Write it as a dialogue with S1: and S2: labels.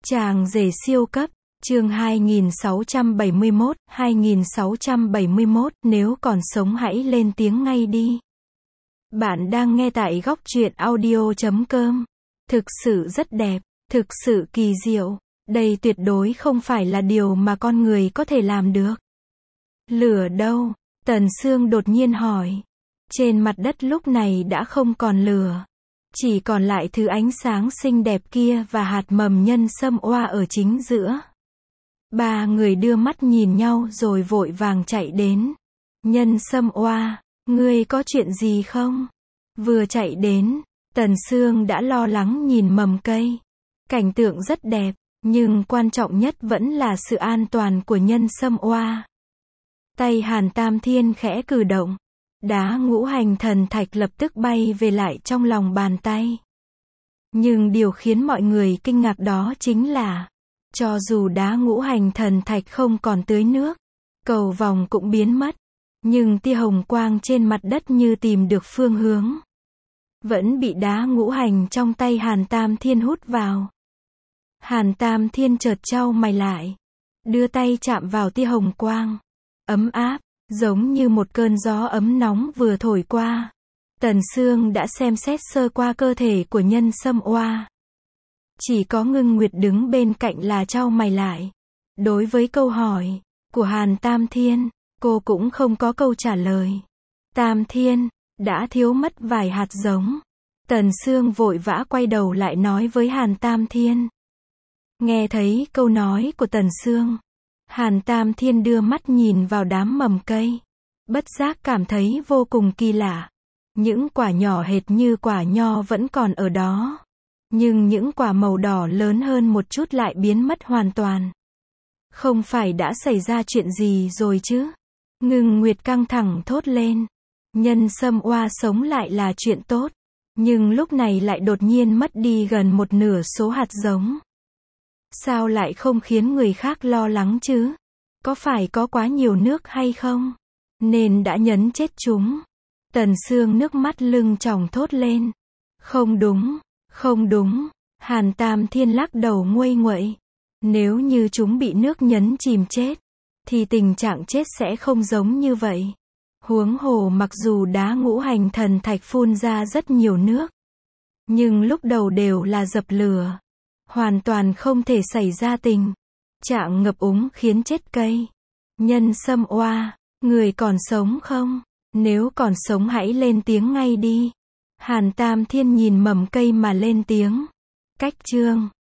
S1: Chàng rể siêu cấp, chương 2671, nếu còn sống hãy lên tiếng ngay đi. Bạn đang nghe tại góc truyện audio.com. Thực sự rất đẹp, thực sự kỳ diệu, đây tuyệt đối không phải là điều mà con người có thể làm được. Lửa đâu? Tần Sương đột nhiên hỏi. Trên mặt đất lúc này đã không còn lửa. Chỉ còn lại thứ ánh sáng xinh đẹp kia và hạt mầm nhân sâm oa ở chính giữa. Ba người đưa mắt nhìn nhau rồi vội vàng chạy đến. Nhân sâm oa, ngươi có chuyện gì không? Vừa chạy đến, Tần Sương đã lo lắng nhìn mầm cây. Cảnh tượng rất đẹp, nhưng quan trọng nhất vẫn là sự an toàn của nhân sâm oa. Tay Hàn Tam Thiên khẽ cử động. Đá ngũ hành thần thạch lập tức bay về lại trong lòng bàn tay. Nhưng điều khiến mọi người kinh ngạc đó chính là, cho dù đá ngũ hành thần thạch không còn tưới nước, cầu vòng cũng biến mất, nhưng tia hồng quang trên mặt đất như tìm được phương hướng, vẫn bị đá ngũ hành trong tay Hàn Tam Thiên hút vào. Hàn Tam Thiên chợt chau mày lại, đưa tay chạm vào tia hồng quang, ấm áp, giống như một cơn gió ấm nóng vừa thổi qua. Tần Sương đã xem xét sơ qua cơ thể của nhân sâm oa. Chỉ có Ngưng Nguyệt đứng bên cạnh là chau mày lại. Đối với câu hỏi của Hàn Tam Thiên, cô cũng không có câu trả lời. Tam Thiên, đã thiếu mất vài hạt giống. Tần Sương vội vã quay đầu lại nói với Hàn Tam Thiên. Nghe thấy câu nói của Tần Sương, Hàn Tam Thiên đưa mắt nhìn vào đám mầm cây. Bất giác cảm thấy vô cùng kỳ lạ. Những quả nhỏ hệt như quả nho vẫn còn ở đó. Nhưng những quả màu đỏ lớn hơn một chút lại biến mất hoàn toàn. Không phải đã xảy ra chuyện gì rồi chứ? Ngưng Nguyệt căng thẳng thốt lên. Nhân sâm oa sống lại là chuyện tốt. Nhưng lúc này lại đột nhiên mất đi gần một nửa số hạt giống. Sao lại không khiến người khác lo lắng chứ? Có phải có quá nhiều nước hay không? Nên đã nhấn chết chúng. Tần Sương nước mắt lưng tròng thốt lên. Không đúng, không đúng. Hàn Tam Thiên lắc đầu nguây nguậy. Nếu như chúng bị nước nhấn chìm chết, thì tình trạng chết sẽ không giống như vậy. Huống hồ mặc dù đá ngũ hành thần thạch phun ra rất nhiều nước, nhưng lúc đầu đều là dập lửa. Hoàn toàn không thể xảy ra tình trạng ngập úng khiến chết cây. Nhân sâm oa, người còn sống không? Nếu còn sống hãy lên tiếng ngay đi. Hàn Tam Thiên nhìn mầm cây mà lên tiếng. Cách chương